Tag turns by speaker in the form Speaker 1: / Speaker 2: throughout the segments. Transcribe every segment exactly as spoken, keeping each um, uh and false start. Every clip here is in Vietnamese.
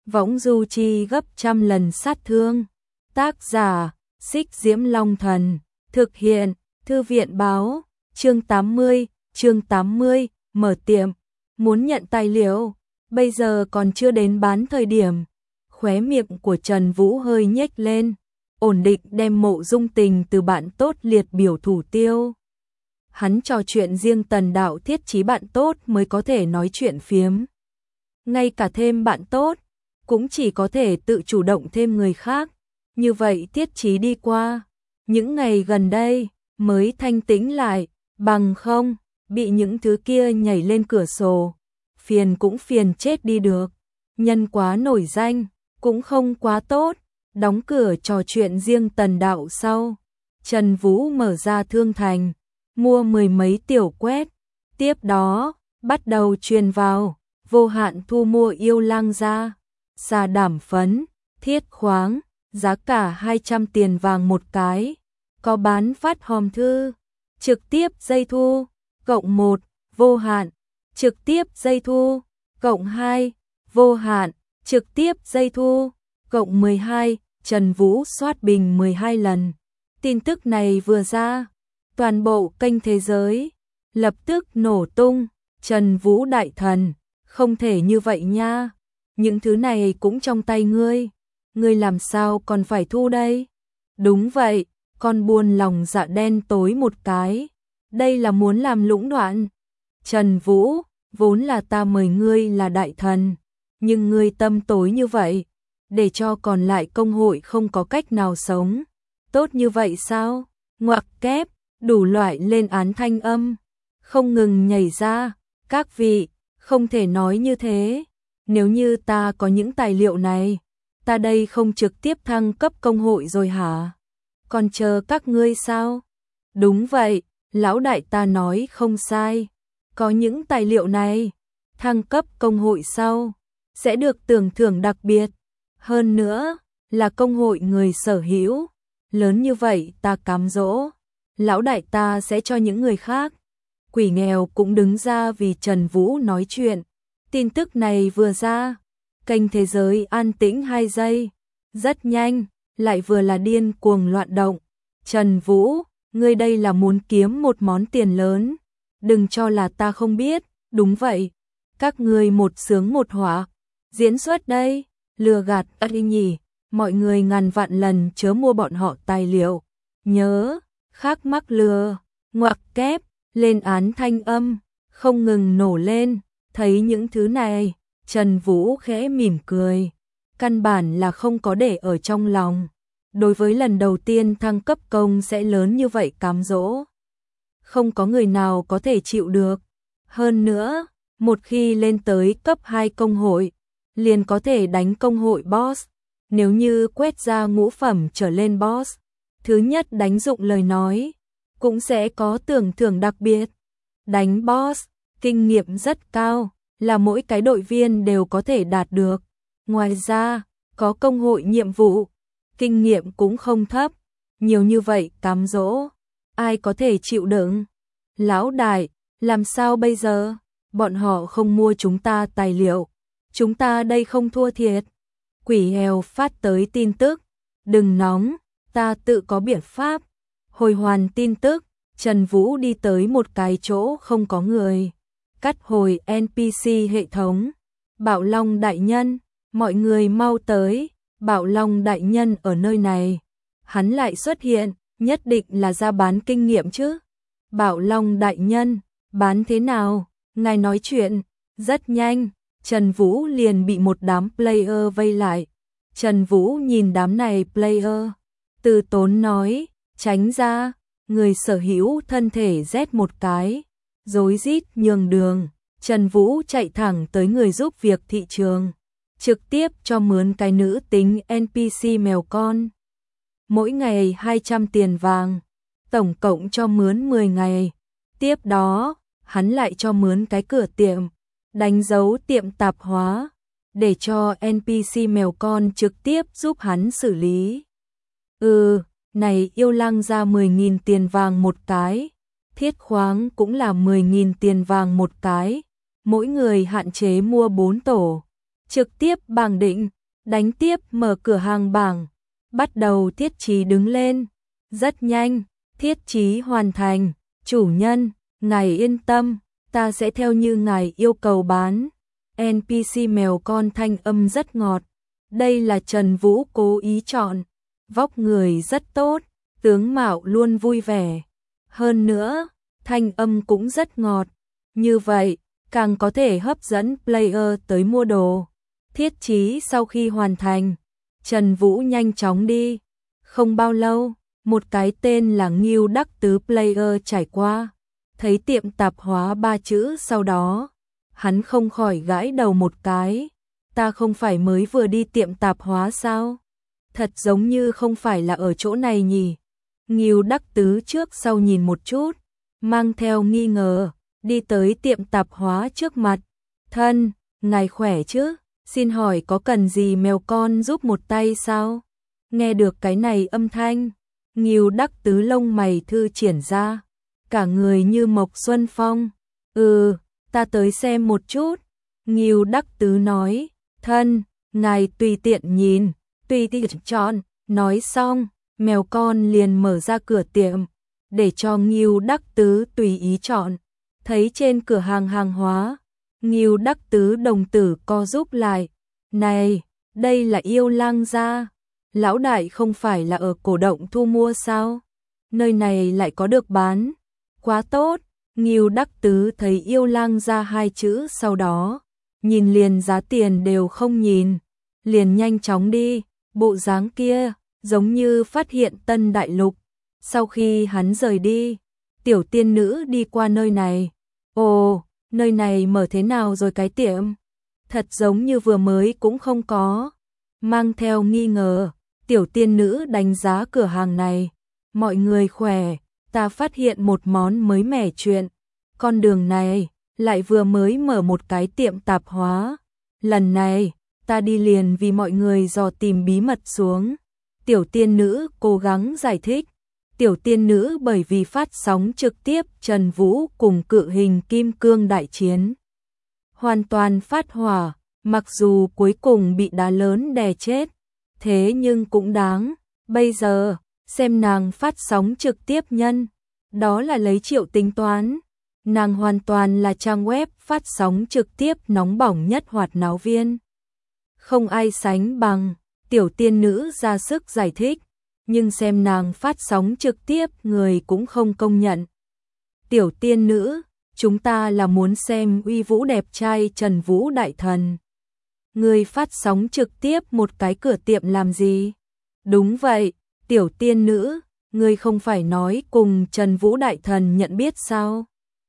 Speaker 1: võng du chi gấp trăm lần sát thương. Tác giả, Xích Diễm Long Thần, thực hiện, Thư viện báo, chương tám mươi, chương tám mươi, mở tiệm, muốn nhận tài liệu, bây giờ còn chưa đến bán thời điểm. Khóe miệng của Trần Vũ hơi nhếch lên, ổn định đem Mộ Dung Tình từ bạn tốt liệt biểu thủ tiêu. Hắn trò chuyện riêng Tần Đạo Thiết Chí bạn tốt mới có thể nói chuyện phiếm. Ngay cả thêm bạn tốt, cũng chỉ có thể tự chủ động thêm người khác. Như vậy Thiết Chí đi qua, những ngày gần đây mới thanh tĩnh lại, bằng không, bị những thứ kia nhảy lên cửa sổ. Phiền cũng phiền chết đi được, nhân quá nổi danh, cũng không quá tốt. Đóng cửa trò chuyện riêng Tần Đạo sau, Trần Vũ mở ra thương thành, mua mười mấy tiểu quét, tiếp đó, bắt đầu truyền vào, vô hạn thu mua yêu lang ra, xà đảm phấn, thiết khoáng, giá cả hai trăm tiền vàng một cái, có bán phát hòm thư, trực tiếp dây thu, cộng một, vô hạn, trực tiếp dây thu, cộng hai, vô hạn, trực tiếp dây thu, cộng mười hai, Trần Vũ soát bình mười hai lần. Tin tức này vừa ra, toàn bộ kênh thế giới lập tức nổ tung. Trần Vũ đại thần, không thể như vậy nha, những thứ này cũng trong tay ngươi, ngươi làm sao còn phải thu đây? Đúng vậy, con buôn lòng dạ đen tối một cái, đây là muốn làm lũng đoạn. Trần Vũ, vốn là ta mời ngươi là đại thần, nhưng ngươi tâm tối như vậy, để cho còn lại công hội không có cách nào sống. Tốt như vậy sao? Ngoặc kép, đủ loại lên án thanh âm, không ngừng nhảy ra. Các vị, không thể nói như thế. Nếu như ta có những tài liệu này, ta đây không trực tiếp thăng cấp công hội rồi hả? Còn chờ các ngươi sao? Đúng vậy, lão đại ta nói không sai. Có những tài liệu này, thăng cấp công hội sau, sẽ được tưởng thưởng đặc biệt. Hơn nữa, là công hội người sở hữu. Lớn như vậy ta cám dỗ, lão đại ta sẽ cho những người khác. Quỷ nghèo cũng đứng ra vì Trần Vũ nói chuyện. Tin tức này vừa ra, kênh thế giới an tĩnh hai giây. Rất nhanh, lại vừa là điên cuồng loạn động. Trần Vũ, ngươi đây là muốn kiếm một món tiền lớn. Đừng cho là ta không biết, đúng vậy. Các ngươi một sướng một họa. Diễn xuất đây, lừa gạt ất nhỉ. Mọi người ngàn vạn lần chớ mua bọn họ tài liệu. Nhớ, khác mắc lừa, ngoặc kép, lên án thanh âm, không ngừng nổ lên. Thấy những thứ này, Trần Vũ khẽ mỉm cười. Căn bản là không có để ở trong lòng. Đối với lần đầu tiên thăng cấp công sẽ lớn như vậy cám dỗ, không có người nào có thể chịu được. Hơn nữa, một khi lên tới cấp hai công hội, liền có thể đánh công hội boss. Nếu như quét ra ngũ phẩm trở lên boss, thứ nhất đánh dụng lời nói, cũng sẽ có tưởng thưởng đặc biệt. Đánh boss, kinh nghiệm rất cao, là mỗi cái đội viên đều có thể đạt được. Ngoài ra, có công hội nhiệm vụ, kinh nghiệm cũng không thấp. Nhiều như vậy cám dỗ, ai có thể chịu đựng? Lão đại, làm sao bây giờ? Bọn họ không mua chúng ta tài liệu, chúng ta đây không thua thiệt. Quỷ heo phát tới tin tức, đừng nóng, ta tự có biện pháp. Hồi hoàn tin tức, Trần Vũ đi tới một cái chỗ không có người, cắt hồi en pê xê hệ thống. Bạo Long đại nhân, mọi người mau tới, Bạo Long đại nhân ở nơi này. Hắn lại xuất hiện, nhất định là ra bán kinh nghiệm chứ. Bạo Long đại nhân, bán thế nào? Ngài nói chuyện, rất nhanh. Trần Vũ liền bị một đám player vây lại. Trần Vũ nhìn đám này player, từ tốn nói, tránh ra, người sở hữu thân thể rét một cái, rối rít nhường đường. Trần Vũ chạy thẳng tới người giúp việc thị trường, trực tiếp cho mướn cái nữ tính en pê xê mèo con. Mỗi ngày hai trăm tiền vàng, tổng cộng cho mướn mười ngày. Tiếp đó, hắn lại cho mướn cái cửa tiệm, đánh dấu tiệm tạp hóa, để cho en pê xê mèo con trực tiếp giúp hắn xử lý. Ừ, này yêu lang ra mười nghìn tiền vàng một cái, thiết khoáng cũng là mười nghìn tiền vàng một cái, mỗi người hạn chế mua bốn tổ, trực tiếp bảng định, Đánh tiếp mở cửa hàng bảng, bắt đầu thiết trí đứng lên. Rất nhanh, thiết trí hoàn thành. Chủ nhân, ngài yên tâm, ta sẽ theo như ngài yêu cầu bán. en pê xê mèo con thanh âm rất ngọt. Đây là Trần Vũ cố ý chọn. Vóc người rất tốt, tướng mạo luôn vui vẻ. Hơn nữa, thanh âm cũng rất ngọt. Như vậy, càng có thể hấp dẫn player tới mua đồ. Thiết trí sau khi hoàn thành, Trần Vũ nhanh chóng đi. Không bao lâu, một cái tên là Ngưu Đắc Tứ player trải qua. Thấy tiệm tạp hóa ba chữ sau đó, hắn không khỏi gãi đầu một cái. Ta không phải mới vừa đi tiệm tạp hóa sao? Thật giống như không phải là ở chỗ này nhỉ? Ngưu Đắc Tứ trước sau nhìn một chút, mang theo nghi ngờ, đi tới tiệm tạp hóa trước mặt. Thân, ngài khỏe chứ? Xin hỏi có cần gì mèo con giúp một tay sao? Nghe được cái này âm thanh, Ngưu Đắc Tứ lông mày thư triển ra, cả người như Mộc Xuân Phong. Ừ, ta tới xem một chút. Ngưu Đắc Tứ nói, thân, ngài tùy tiện nhìn, tùy tiện chọn. Nói xong, mèo con liền mở ra cửa tiệm, để cho Ngưu Đắc Tứ tùy ý chọn. Thấy trên cửa hàng hàng hóa, Ngưu Đắc Tứ đồng tử co rúm lại. Này, đây là Yêu Lang gia. Lão đại không phải là ở cổ động thu mua sao? Nơi này lại có được bán. Quá tốt. Ngưu Đắc Tứ thấy Yêu Lang gia hai chữ sau đó, nhìn liền giá tiền đều không nhìn, liền nhanh chóng đi. Bộ dáng kia giống như phát hiện tân đại lục. Sau khi hắn rời đi, tiểu tiên nữ đi qua nơi này. Ồ, nơi này mở thế nào rồi cái tiệm? Thật giống như vừa mới cũng không có. Mang theo nghi ngờ, tiểu tiên nữ đánh giá cửa hàng này. Mọi người khỏe, ta phát hiện một món mới mẻ chuyện. Con đường này lại vừa mới mở một cái tiệm tạp hóa. Lần này, ta đi liền vì mọi người dò tìm bí mật xuống. Tiểu tiên nữ cố gắng giải thích. Tiểu tiên nữ bởi vì phát sóng trực tiếp Trần Vũ cùng cự hình kim cương đại chiến, hoàn toàn phát hỏa, mặc dù cuối cùng bị đá lớn đè chết, thế nhưng cũng đáng. Bây giờ, xem nàng phát sóng trực tiếp nhân, đó là lấy triệu tính toán. Nàng hoàn toàn là trang web phát sóng trực tiếp nóng bỏng nhất hoạt náo viên. Không ai sánh bằng. Tiểu tiên nữ ra sức giải thích, nhưng xem nàng phát sóng trực tiếp người cũng không công nhận. Tiểu tiên nữ, chúng ta là muốn xem uy vũ đẹp trai Trần Vũ đại thần. Người phát sóng trực tiếp một cái cửa tiệm làm gì? Đúng vậy, tiểu tiên nữ, người không phải nói cùng Trần Vũ đại thần nhận biết sao?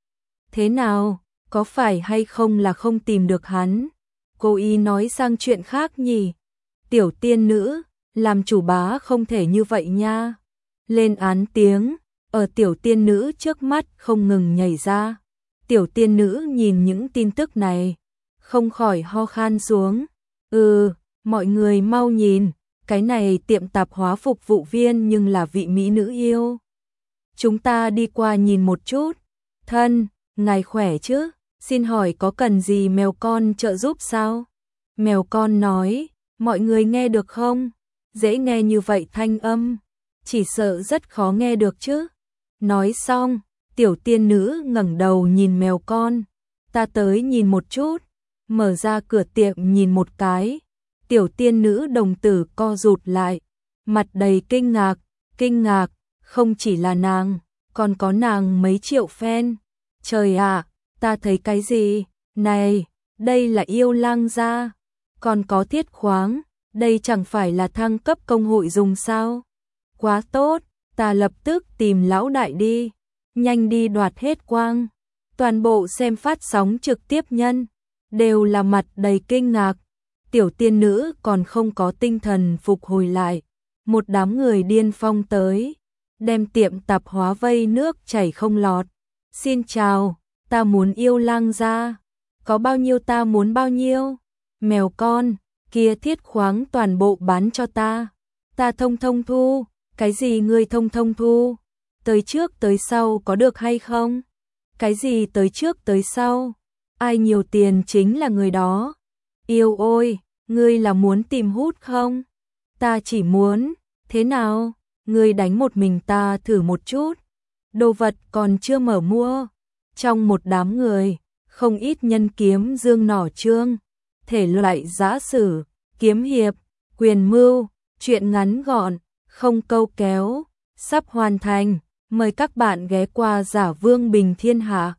Speaker 1: Thế nào, có phải hay không là không tìm được hắn? Cô ý nói sang chuyện khác nhỉ? Tiểu tiên nữ, làm chủ bá không thể như vậy nha. Lên án tiếng, ở tiểu tiên nữ trước mắt không ngừng nhảy ra. Tiểu tiên nữ nhìn những tin tức này, không khỏi ho khan xuống. Ừ, mọi người mau nhìn, cái này tiệm tạp hóa phục vụ viên nhưng là vị mỹ nữ yêu. Chúng ta đi qua nhìn một chút. Thân, ngài khỏe chứ? Xin hỏi có cần gì mèo con trợ giúp sao? Mèo con nói, mọi người nghe được không? Dễ nghe như vậy thanh âm, chỉ sợ rất khó nghe được chứ. Nói xong, tiểu tiên nữ ngẩng đầu nhìn mèo con. Ta tới nhìn một chút. Mở ra cửa tiệm nhìn một cái. Tiểu tiên nữ đồng tử co rụt lại, mặt đầy kinh ngạc. Kinh ngạc, không chỉ là nàng, còn có nàng mấy triệu fan. Trời ạ, ta thấy cái gì? Này, đây là Yêu Lang gia. Còn có thiết khoáng, đây chẳng phải là thăng cấp công hội dùng sao? Quá tốt, ta lập tức tìm lão đại đi. Nhanh đi đoạt hết quang. Toàn bộ xem phát sóng trực tiếp nhân đều là mặt đầy kinh ngạc. Tiểu tiên nữ còn không có tinh thần phục hồi lại. Một đám người điên phong tới, đem tiệm tạp hóa vây nước chảy không lọt. Xin chào, ta muốn Yêu Lang gia. Có bao nhiêu ta muốn bao nhiêu. Mèo con, kia thiết khoáng toàn bộ bán cho ta. Ta thông thông thu. Cái gì ngươi thông thông thu? Tới trước tới sau có được hay không? Cái gì tới trước tới sau? Ai nhiều tiền chính là người đó. Yêu ôi, Ngươi là muốn tìm hút không? Ta chỉ muốn, thế nào? Ngươi đánh một mình ta thử một chút. Đồ vật còn chưa mở mua. Trong một đám người, không ít nhân kiếm dương nỏ trương, thể loại giã sử, kiếm hiệp, quyền mưu, truyện ngắn gọn, không câu kéo, sắp hoàn thành. Mời các bạn ghé qua Giả Vương Bình Thiên Hạ.